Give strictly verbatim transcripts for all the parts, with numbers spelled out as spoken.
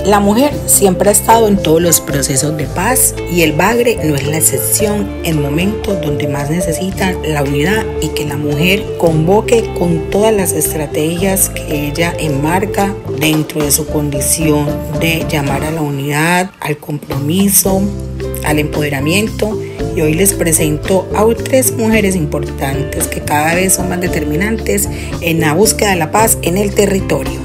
La mujer siempre ha estado en todos los procesos de paz y el Bagre no es la excepción en momentos donde más necesitan la unidad y que la mujer convoque con todas las estrategias que ella enmarca dentro de su condición de llamar a la unidad, al compromiso, al empoderamiento. Y hoy les presento a tres mujeres importantes que cada vez son más determinantes en la búsqueda de la paz en el territorio.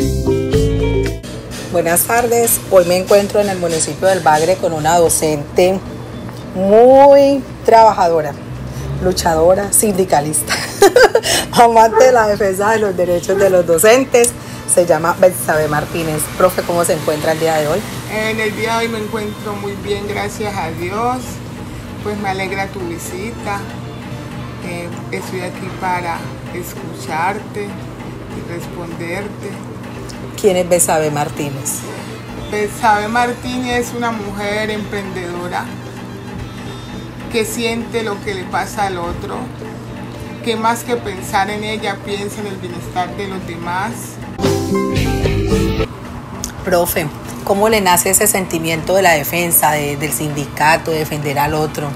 Buenas tardes, hoy me encuentro en el municipio del Bagre con una docente muy trabajadora, luchadora, sindicalista, amante de la defensa de los derechos de los docentes. Se llama Betsabe Martínez. Profe, ¿cómo se encuentra el día de hoy? En el día de hoy me encuentro muy bien, gracias a Dios. Pues me alegra tu visita. Eh, estoy aquí para escucharte y responderte. ¿Quién es Betsabe Martínez? Betsabe Martínez es una mujer emprendedora que siente lo que le pasa al otro, que más que pensar en ella piensa en el bienestar de los demás. Profe, ¿cómo le nace ese sentimiento de la defensa, de, del sindicato, de defender al otro?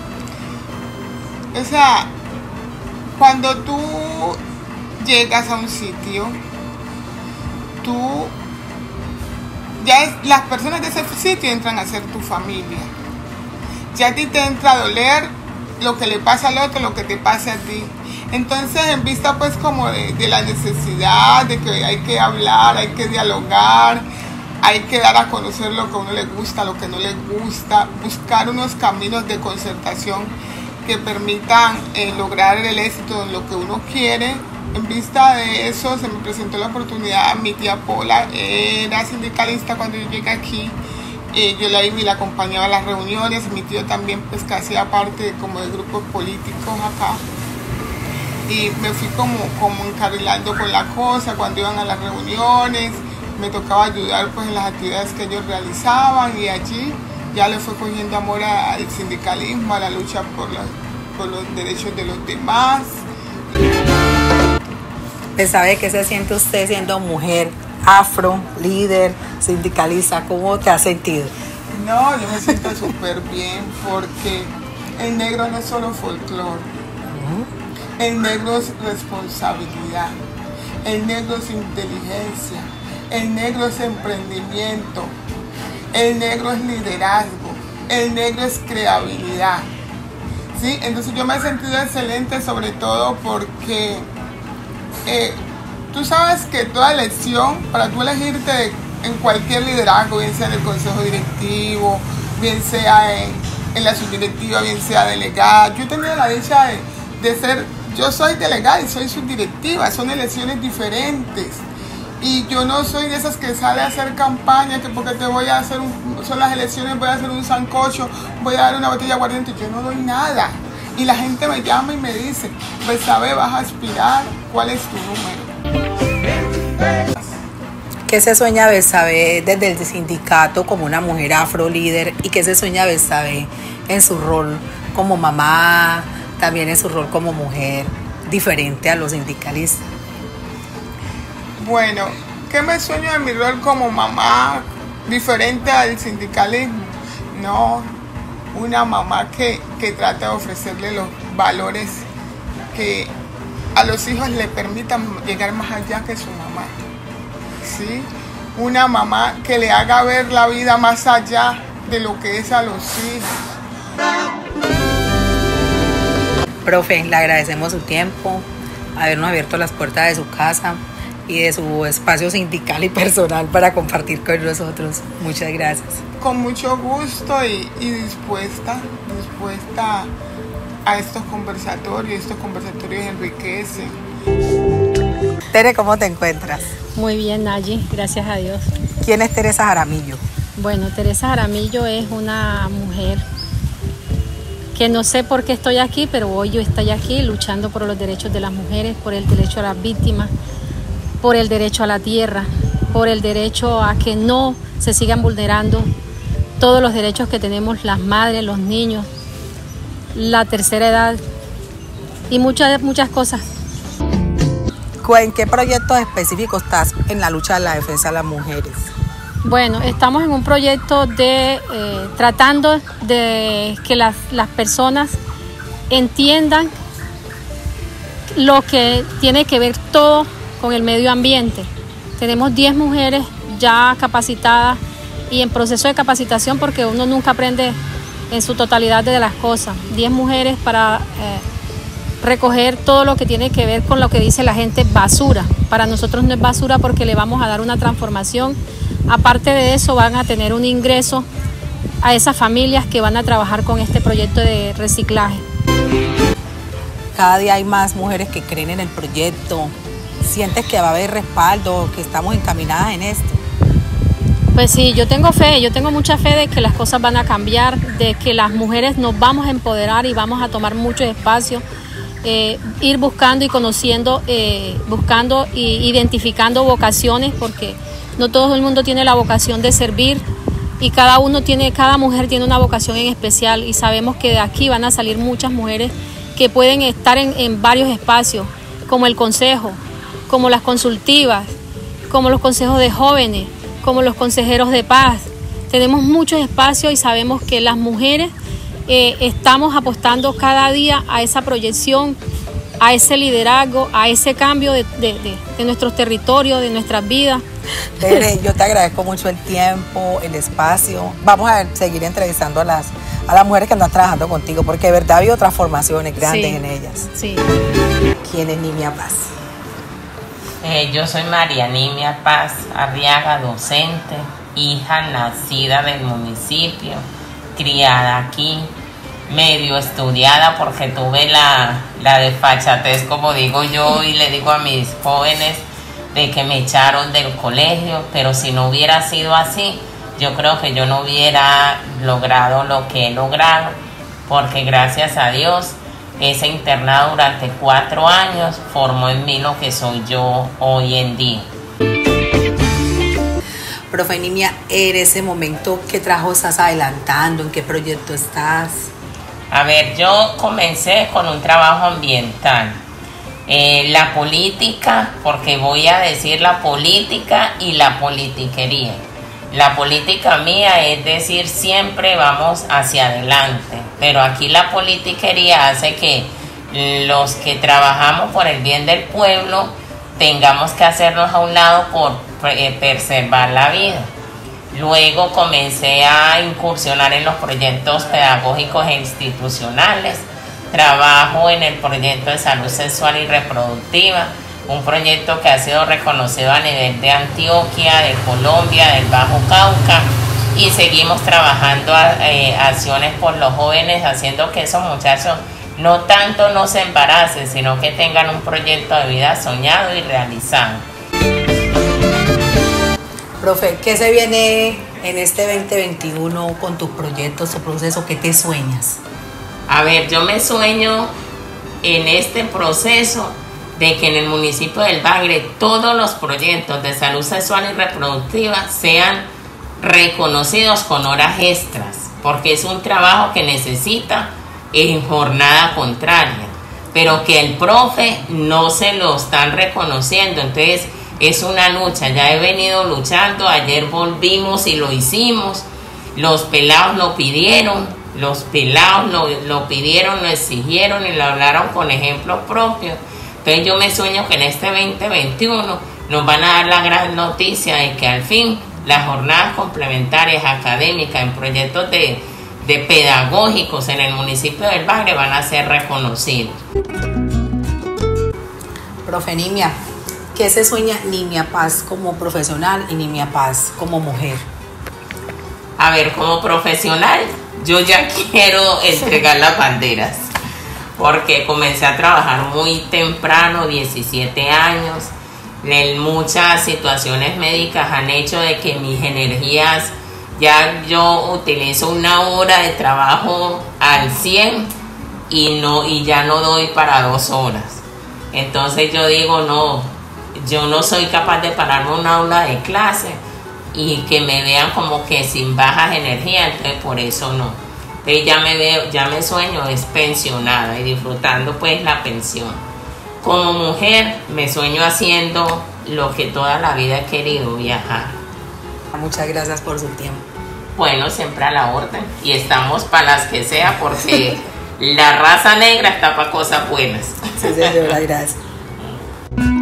O sea, cuando tú llegas a un sitio, tú, ya es, las personas de ese sitio entran a ser tu familia. Ya a ti te entra a doler lo que le pasa al otro, lo que te pasa a ti. Entonces, en vista pues como de, de la necesidad de que hay que hablar, hay que dialogar, hay que dar a conocer lo que a uno le gusta, lo que no le gusta, buscar unos caminos de concertación que permitan eh, lograr el éxito en lo que uno quiere. En vista de eso, se me presentó la oportunidad. Mi tía Pola era sindicalista cuando yo llegué aquí. Eh, yo la iba y la acompañaba a las reuniones. Mi tío también, pues, que hacía parte como de grupos políticos acá. Y me fui como, como encarrilando con la cosa. Cuando iban a las reuniones, me tocaba ayudar pues, en las actividades que ellos realizaban. Y allí ya le fue cogiendo amor al sindicalismo, a la lucha por, la, por los derechos de los demás. ¿Sabe qué se siente usted siendo mujer, afro, líder, sindicalista? ¿Cómo te has sentido? No, yo me siento súper bien porque el negro no es solo folclore. Uh-huh. El negro es responsabilidad. El negro es inteligencia. El negro es emprendimiento. El negro es liderazgo. El negro es creatividad. ¿Sí? Entonces yo me he sentido excelente, sobre todo porque Eh, tú sabes que toda elección, para tú elegirte en cualquier liderazgo, bien sea en el consejo directivo, bien sea en, en la subdirectiva, bien sea delegada, yo he tenido la dicha de, de ser, yo soy delegada y soy subdirectiva, son elecciones diferentes. Y yo no soy de esas que sale a hacer campaña, que porque te voy a hacer, un, son las elecciones, voy a hacer un sancocho, voy a dar una botella de aguardiente, yo no doy nada. Y la gente me llama y me dice, Betsabe, vas a aspirar, ¿cuál es tu número? ¿Qué se sueña Betsabe desde el sindicato como una mujer afro líder? ¿Y qué se sueña Betsabe en su rol como mamá, también en su rol como mujer, diferente a los sindicalistas? Bueno, ¿qué me sueño en mi rol como mamá, diferente al sindicalismo? No, una mamá que, que trata de ofrecerle los valores que a los hijos le permitan llegar más allá que su mamá. ¿Sí? Una mamá que le haga ver la vida más allá de lo que es a los hijos. Profe, le agradecemos su tiempo, habernos abierto las puertas de su casa y de su espacio sindical y personal para compartir con nosotros. Muchas gracias. Con mucho gusto y, y dispuesta, dispuesta a estos conversatorios. Estos conversatorios enriquecen. Tere, ¿cómo te encuentras? Muy bien, Nayi, gracias a Dios. ¿Quién es Teresa Jaramillo? Bueno, Teresa Jaramillo es una mujer que no sé por qué estoy aquí, pero hoy yo estoy aquí luchando por los derechos de las mujeres, por el derecho a las víctimas, por el derecho a la tierra, por el derecho a que no se sigan vulnerando todos los derechos que tenemos las madres, los niños, la tercera edad y muchas, muchas cosas. ¿En qué proyectos específicos estás en la lucha de la defensa de las mujeres? Bueno, estamos en un proyecto de eh, tratando de que las, las personas entiendan lo que tiene que ver todo con el medio ambiente. Tenemos diez mujeres ya capacitadas y en proceso de capacitación porque uno nunca aprende en su totalidad de las cosas. diez mujeres para eh, recoger todo lo que tiene que ver con lo que dice la gente basura. Para nosotros no es basura porque le vamos a dar una transformación. Aparte de eso van a tener un ingreso a esas familias que van a trabajar con este proyecto de reciclaje. Cada día hay más mujeres que creen en el proyecto. ¿Sientes que va a haber respaldo, que estamos encaminadas en esto? Pues sí, yo tengo fe, yo tengo mucha fe de que las cosas van a cambiar, de que las mujeres nos vamos a empoderar y vamos a tomar mucho espacio, eh, ir buscando y conociendo, eh, buscando e identificando vocaciones, porque no todo el mundo tiene la vocación de servir y cada uno tiene, cada mujer tiene una vocación en especial y sabemos que de aquí van a salir muchas mujeres que pueden estar en, en varios espacios, como el consejo, como las consultivas, como los consejos de jóvenes, como los consejeros de paz. Tenemos muchos espacios y sabemos que las mujeres eh, estamos apostando cada día a esa proyección, a ese liderazgo, a ese cambio de, de, de, de nuestros territorios, de nuestras vidas. Tere, yo te agradezco mucho el tiempo, el espacio. Vamos a seguir entrevistando a las, a las mujeres que andan trabajando contigo, porque de verdad ha habido transformaciones grandes Sí, en ellas. Sí. ¿Quién es Nimia Paz? Eh, yo soy María Nimia Paz Arriaga, docente, hija nacida del municipio, criada aquí, medio estudiada porque tuve la, la desfachatez, como digo yo, y le digo a mis jóvenes de que me echaron del colegio, pero si no hubiera sido así, yo creo que yo no hubiera logrado lo que he logrado, porque gracias a Dios, ese internado durante cuatro años formó en mí lo que soy yo hoy en día. Profe Nimia, en ese momento, ¿qué trabajo estás adelantando? ¿En qué proyecto estás? A ver, yo comencé con un trabajo ambiental. Eh, la política, porque voy a decir la política y la politiquería. La política mía es decir, siempre vamos hacia adelante, pero aquí la politiquería hace que los que trabajamos por el bien del pueblo tengamos que hacernos a un lado por eh, preservar la vida. Luego comencé a incursionar en los proyectos pedagógicos e institucionales. Trabajo en el proyecto de salud sexual y reproductiva, un proyecto que ha sido reconocido a nivel de Antioquia, de Colombia, del Bajo Cauca, y seguimos trabajando eh, acciones por los jóvenes, haciendo que esos muchachos no tanto no se embaracen, sino que tengan un proyecto de vida soñado y realizado. Profe, ¿qué se viene en este veinte veintiuno con tus proyectos, tu proceso? ¿Qué te sueñas? A ver, yo me sueño en este proceso de que en el municipio del Bagre todos los proyectos de salud sexual y reproductiva sean reconocidos con horas extras, porque es un trabajo que necesita en jornada contraria, pero que el profe no se lo están reconociendo. Entonces es una lucha, ya he venido luchando, ayer volvimos y lo hicimos, los pelados lo pidieron, los pelados lo, lo pidieron, lo exigieron y lo hablaron con ejemplos propios. Entonces yo me sueño que en este veinte veintiuno nos van a dar la gran noticia de que al fin las jornadas complementarias académicas en proyectos de, de pedagógicos en el municipio del Bagre van a ser reconocidos. Profe Nimia, ¿qué se sueña Nimia Paz como profesional y Nimia Paz como mujer? A ver, como profesional, yo ya quiero entregar las banderas, porque comencé a trabajar muy temprano, diecisiete años. Muchas situaciones médicas han hecho de que mis energías, ya yo utilizo una hora de trabajo al cien y, no, y ya no doy para dos horas. Entonces yo digo, no, yo no soy capaz de pararme en una aula de clase y que me vean como que sin bajas energías, entonces por eso no. Entonces ya me veo, ya me sueño es pensionada y disfrutando pues la pensión. Como mujer me sueño haciendo lo que toda la vida he querido, viajar. Muchas gracias por su tiempo. Bueno, siempre a la orden. Y estamos para las que sea porque la raza negra está para cosas buenas. Sí, señora, gracias.